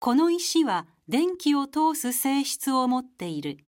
この石は電気を通す性質を持っている。